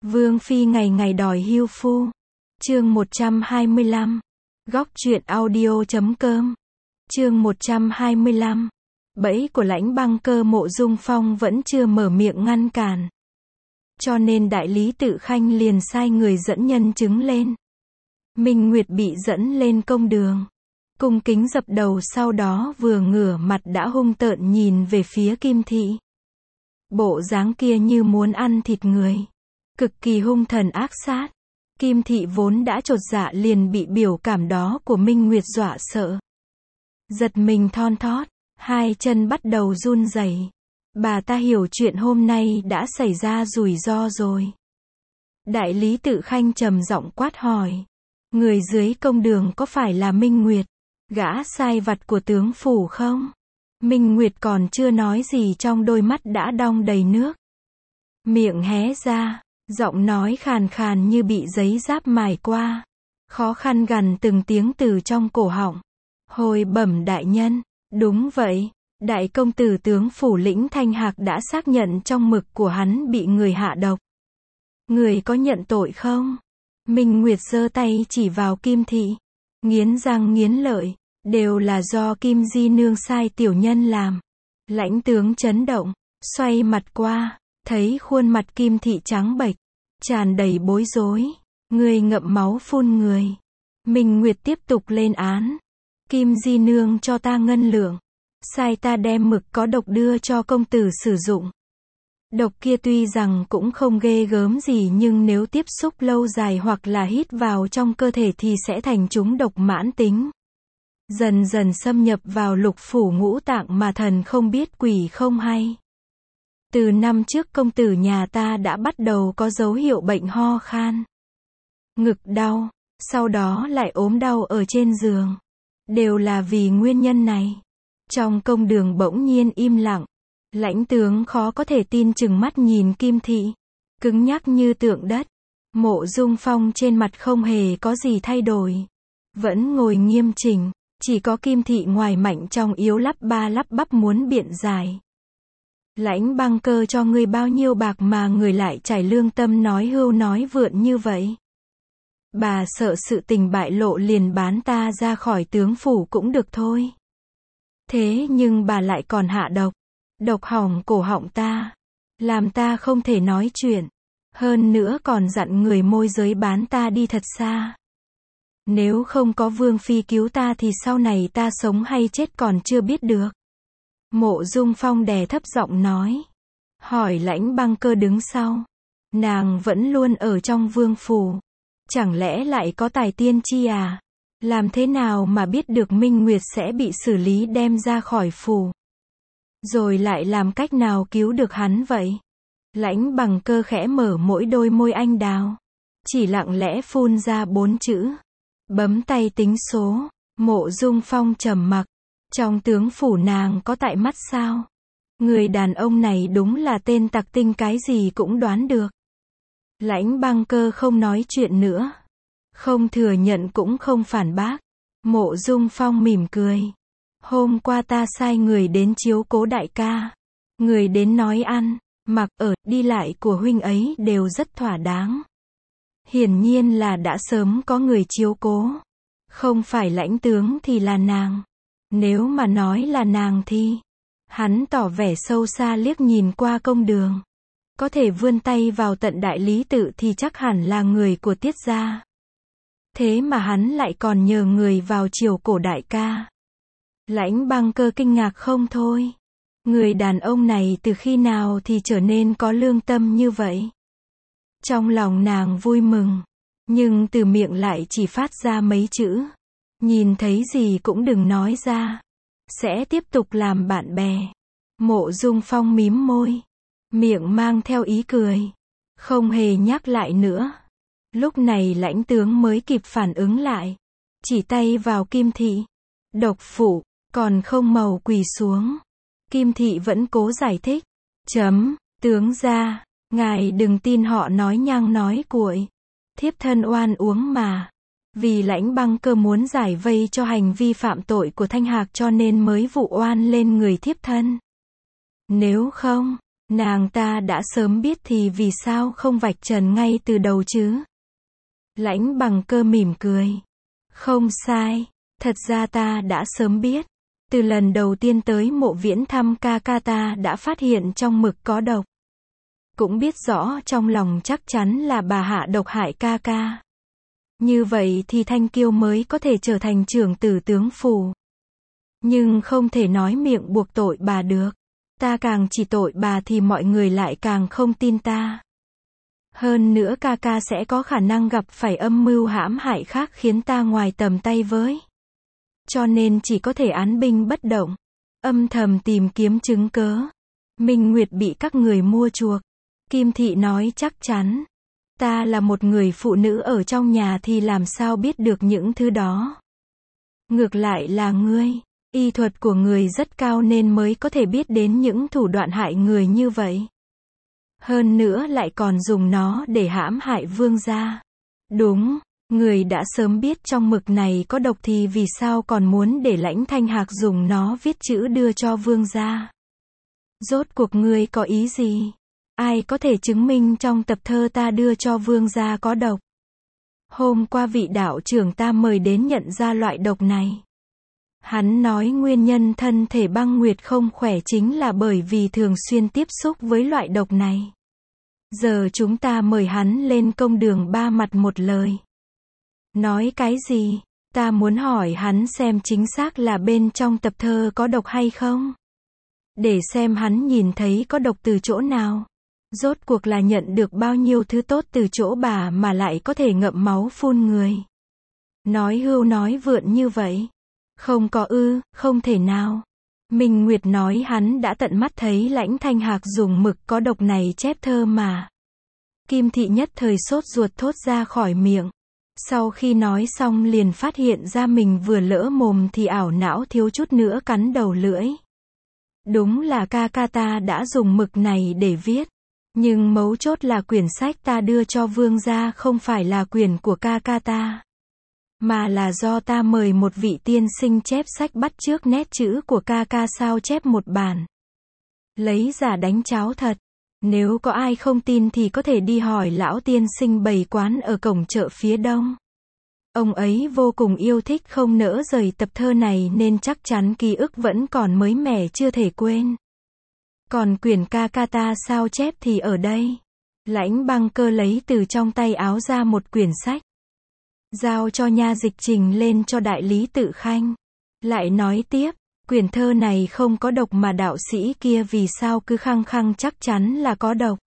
Vương phi ngày ngày đòi hưu phu. Chương 125. Góc truyện audio.com. Chương 125. Bẫy của Lãnh Băng Cơ. Mộ Dung Phong vẫn chưa mở miệng ngăn cản. Cho nên đại lý Tự Khanh liền sai người dẫn nhân chứng lên. Minh Nguyệt bị dẫn lên công đường. Cung kính dập đầu, sau đó vừa ngửa mặt đã hung tợn nhìn về phía Kim Thị. Bộ dáng kia như muốn ăn thịt người. Cực kỳ hung thần ác sát. Kim Thị vốn đã chột dạ liền bị biểu cảm đó của Minh Nguyệt dọa sợ. Giật mình thon thót, hai chân bắt đầu run rẩy. Bà ta hiểu chuyện hôm nay đã xảy ra rủi ro rồi. Đại lý Tự Khanh trầm giọng quát hỏi. Người dưới công đường có phải là Minh Nguyệt, gã sai vặt của tướng phủ không? Minh Nguyệt còn chưa nói gì trong đôi mắt đã đong đầy nước. Miệng hé ra, giọng nói khàn khàn như bị giấy giáp mài qua. Khó khăn gằn từng tiếng từ trong cổ họng. Hồi bẩm đại nhân, đúng vậy, đại công tử tướng phủ Lĩnh Thanh Hạc đã xác nhận trong mực của hắn bị người hạ độc. Người có nhận tội không? Minh Nguyệt giơ tay chỉ vào Kim Thị, nghiến răng nghiến lợi, đều là do Kim Di Nương sai tiểu nhân làm. Lãnh tướng chấn động, xoay mặt qua, thấy khuôn mặt Kim Thị trắng bệch, tràn đầy bối rối. Người ngậm máu phun người. Minh Nguyệt tiếp tục lên án. Kim Di Nương cho ta ngân lượng, sai ta đem mực có độc đưa cho công tử sử dụng. Độc kia tuy rằng cũng không ghê gớm gì, nhưng nếu tiếp xúc lâu dài hoặc là hít vào trong cơ thể thì sẽ thành trúng độc mãn tính. Dần dần xâm nhập vào lục phủ ngũ tạng mà thần không biết quỷ không hay. Từ năm trước công tử nhà ta đã bắt đầu có dấu hiệu bệnh ho khan, ngực đau, sau đó lại ốm đau ở trên giường. Đều là vì nguyên nhân này. Trong công đường bỗng nhiên im lặng. Lãnh tướng khó có thể tin chừng mắt nhìn Kim Thị, cứng nhắc như tượng đất. Mộ Dung Phong trên mặt không hề có gì thay đổi, vẫn ngồi nghiêm chỉnh, chỉ có Kim Thị ngoài mạnh trong yếu lắp ba lắp bắp muốn biện giải. Lãnh Băng Cơ cho ngươi bao nhiêu bạc mà người lại trải lương tâm nói hưu nói vượn như vậy? Bà sợ sự tình bại lộ liền bán ta ra khỏi tướng phủ cũng được thôi. Thế nhưng bà lại còn hạ độc. Độc hỏng cổ họng ta, làm ta không thể nói chuyện. Hơn nữa còn dặn người môi giới bán ta đi thật xa. Nếu không có Vương phi cứu ta thì sau này ta sống hay chết còn chưa biết được. Mộ Dung Phong đè thấp giọng nói. Hỏi Lãnh Băng Cơ đứng sau. Nàng vẫn luôn ở trong vương phủ. Chẳng lẽ lại có tài tiên tri à? Làm thế nào mà biết được Minh Nguyệt sẽ bị xử lý đem ra khỏi phủ? Rồi lại làm cách nào cứu được hắn vậy? Lãnh Băng Cơ khẽ mở mỗi đôi môi anh đào, chỉ lặng lẽ phun ra 4 chữ. Bấm tay tính số. Mộ Dung Phong trầm mặc. Trong tướng phủ nàng có tại mắt sao? Người đàn ông này đúng là tên tặc tinh, cái gì cũng đoán được. Lãnh Băng Cơ không nói chuyện nữa. Không thừa nhận cũng không phản bác. Mộ Dung Phong mỉm cười. Hôm qua ta sai người đến chiếu cố đại ca. Người đến nói ăn, mặc ở, đi lại của huynh ấy đều rất thỏa đáng. Hiển nhiên là đã sớm có người chiếu cố. Không phải lãnh tướng thì là nàng. Nếu mà nói là nàng thì... Hắn tỏ vẻ sâu xa liếc nhìn qua công đường. Có thể vươn tay vào tận đại lý tự thì chắc hẳn là người của Tiết gia. Thế mà hắn lại còn nhờ người vào chiều cổ đại ca. Lãnh Băng Cơ kinh ngạc không thôi. Người đàn ông này từ khi nào thì trở nên có lương tâm như vậy? Trong lòng nàng vui mừng, nhưng từ miệng lại chỉ phát ra mấy chữ. Nhìn thấy gì cũng đừng nói ra. Sẽ tiếp tục làm bạn bè. Mộ Dung Phong mím môi, miệng mang theo ý cười, không hề nhắc lại nữa. Lúc này lãnh tướng mới kịp phản ứng lại, chỉ tay vào Kim Thị. Độc phụ, còn không mau quỳ xuống. Kim Thị vẫn cố giải thích. Tướng gia, ngài đừng tin họ nói nhăng nói cuội. Thiếp thân oan uống mà. Vì Lãnh Băng Cơ muốn giải vây cho hành vi phạm tội của Thanh Hạc cho nên mới vụ oan lên người thiếp thân. Nếu không, Nàng ta đã sớm biết thì vì sao không vạch trần ngay từ đầu chứ? Lãnh Bằng Cơ mỉm cười. Không sai, thật ra ta đã sớm biết. Từ lần đầu tiên tới Mộ Viễn thăm ca ca ta đã phát hiện trong mực có độc. Cũng biết rõ trong lòng chắc chắn là bà hạ độc hại ca ca. Như vậy thì Thanh Kiêu mới có thể trở thành trưởng tử tướng phủ. Nhưng không thể nói miệng buộc tội bà được. Ta càng chỉ tội bà thì mọi người lại càng không tin ta. Hơn nữa ca ca sẽ có khả năng gặp phải âm mưu hãm hại khác khiến ta ngoài tầm tay với. Cho nên chỉ có thể án binh bất động. Âm thầm tìm kiếm chứng cớ. Minh Nguyệt bị các người mua chuộc. Kim Thị nói chắc chắn. Ta là một người phụ nữ ở trong nhà thì làm sao biết được những thứ đó. Ngược lại là ngươi. Y thuật của người rất cao nên mới có thể biết đến những thủ đoạn hại người như vậy. Hơn nữa lại còn dùng nó để hãm hại vương gia. Đúng, người đã sớm biết trong mực này có độc thì vì sao còn muốn để Lãnh Thanh Hạc dùng nó viết chữ đưa cho vương gia. Rốt cuộc ngươi có ý gì? Ai có thể chứng minh trong tập thơ ta đưa cho vương gia có độc? Hôm qua vị đạo trưởng ta mời đến nhận ra loại độc này. Hắn nói nguyên nhân thân thể Băng Nguyệt không khỏe chính là bởi vì thường xuyên tiếp xúc với loại độc này. Giờ chúng ta mời hắn lên công đường ba mặt một lời. Nói cái gì? Ta muốn hỏi hắn xem chính xác là bên trong tập thơ có độc hay không? Để xem hắn nhìn thấy có độc từ chỗ nào. Rốt cuộc là nhận được bao nhiêu thứ tốt từ chỗ bà mà lại có thể ngậm máu phun người. Nói hưu nói vượn như vậy. Không có ư, không thể nào. Minh Nguyệt nói hắn đã tận mắt thấy Lãnh Thanh Hạc dùng mực có độc này chép thơ mà. Kim Thị nhất thời sốt ruột thốt ra khỏi miệng. Sau khi nói xong liền phát hiện ra mình vừa lỡ mồm thì ảo não thiếu chút nữa cắn đầu lưỡi. Đúng là ca ca ta đã dùng mực này để viết. Nhưng mấu chốt là quyển sách ta đưa cho vương gia không phải là quyển của ca ca ta. Mà là do ta mời một vị tiên sinh chép sách bắt chước nét chữ của ca ca sao chép một bản. Lấy giả đánh cháo thật. Nếu có ai không tin thì có thể đi hỏi lão tiên sinh bày quán ở cổng chợ phía đông. Ông ấy vô cùng yêu thích không nỡ rời tập thơ này nên chắc chắn ký ức vẫn còn mới mẻ chưa thể quên. Còn quyển ca ca ta sao chép thì ở đây. Lãnh Băng Cơ lấy từ trong tay áo ra một quyển sách. Giao cho nha dịch trình lên cho đại lý Tự Khanh. Lại nói tiếp, quyển thơ này không có độc mà đạo sĩ kia vì sao cứ khăng khăng chắc chắn là có độc.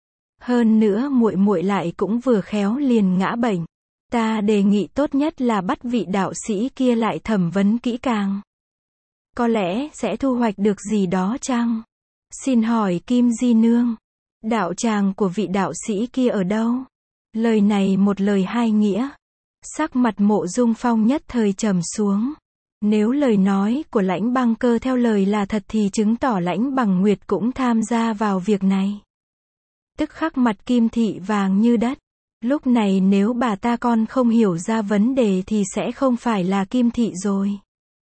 Hơn nữa muội muội lại cũng vừa khéo liền ngã bệnh. Ta đề nghị tốt nhất là bắt vị đạo sĩ kia lại thẩm vấn kỹ càng. Có lẽ sẽ thu hoạch được gì đó chăng? Xin hỏi Kim Di Nương, đạo tràng của vị đạo sĩ kia ở đâu? Lời này một lời hai nghĩa. Sắc mặt Mộ Dung Phong nhất thời trầm xuống. Nếu lời nói của Lãnh Băng Cơ theo lời là thật thì chứng tỏ Lãnh Bằng Nguyệt cũng tham gia vào việc này. Tức khắc mặt Kim Thị vàng như đất. Lúc này nếu bà ta con không hiểu ra vấn đề thì sẽ không phải là Kim Thị rồi.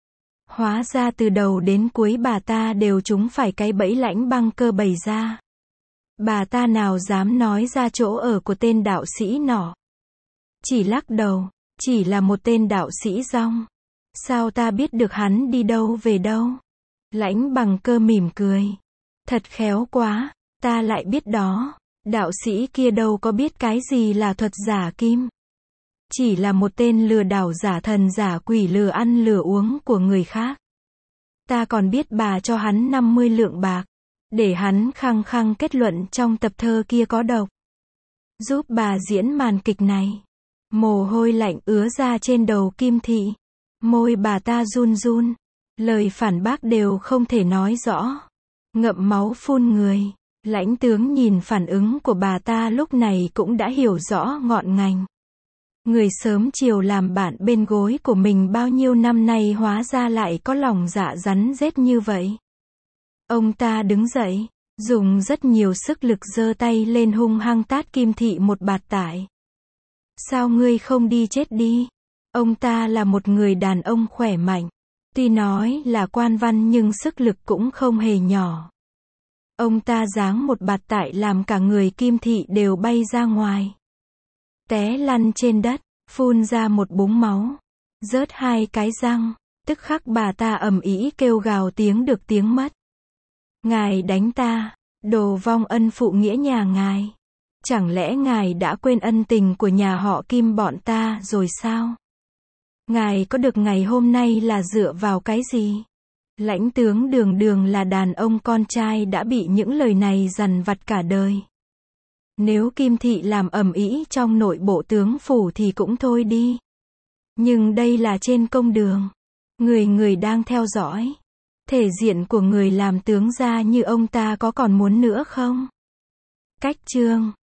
Hóa ra từ đầu đến cuối bà ta đều trúng phải cái bẫy Lãnh Băng Cơ bày ra. Bà ta nào dám nói ra chỗ ở của tên đạo sĩ nọ. Chỉ lắc đầu, chỉ là một tên đạo sĩ rong. Sao ta biết được hắn đi đâu về đâu? Lãnh Bằng Cơ mỉm cười. Thật khéo quá, ta lại biết đó. Đạo sĩ kia đâu có biết cái gì là thuật giả kim. Chỉ là một tên lừa đảo giả thần giả quỷ lừa ăn lừa uống của người khác. Ta còn biết bà cho hắn 50 lượng bạc. Để hắn khăng khăng kết luận trong tập thơ kia có độc. Giúp bà diễn màn kịch này. Mồ hôi lạnh ứa ra trên đầu Kim Thị. Môi bà ta run run. Lời phản bác đều không thể nói rõ. Ngậm máu phun người. Lãnh tướng nhìn phản ứng của bà ta lúc này cũng đã hiểu rõ ngọn ngành. Người sớm chiều làm bạn bên gối của mình bao nhiêu năm nay hóa ra lại có lòng dạ rắn rết như vậy. Ông ta đứng dậy, dùng rất nhiều sức lực giơ tay lên hung hăng tát Kim Thị một bạt tải. Sao ngươi không đi chết đi? Ông ta là một người đàn ông khỏe mạnh. Tuy nói là quan văn nhưng sức lực cũng không hề nhỏ. Ông ta giáng một bạt tại làm cả người Kim Thị đều bay ra ngoài. Té lăn trên đất, phun ra một búng máu. Rớt 2 cái răng. Tức khắc bà ta ầm ĩ kêu gào tiếng được tiếng mất. Ngài đánh ta, đồ vong ân phụ nghĩa nhà ngài. Chẳng lẽ ngài đã quên ân tình của nhà họ Kim bọn ta rồi sao? Ngài có được ngày hôm nay là dựa vào cái gì? Lãnh tướng Đường Đường là đàn ông con trai đã bị những lời này dằn vặt cả đời. Nếu Kim Thị làm ầm ĩ trong nội bộ tướng phủ thì cũng thôi đi. Nhưng đây là trên công đường. Người người đang theo dõi. Thể diện của người làm tướng gia như ông ta có còn muốn nữa không? Cách chương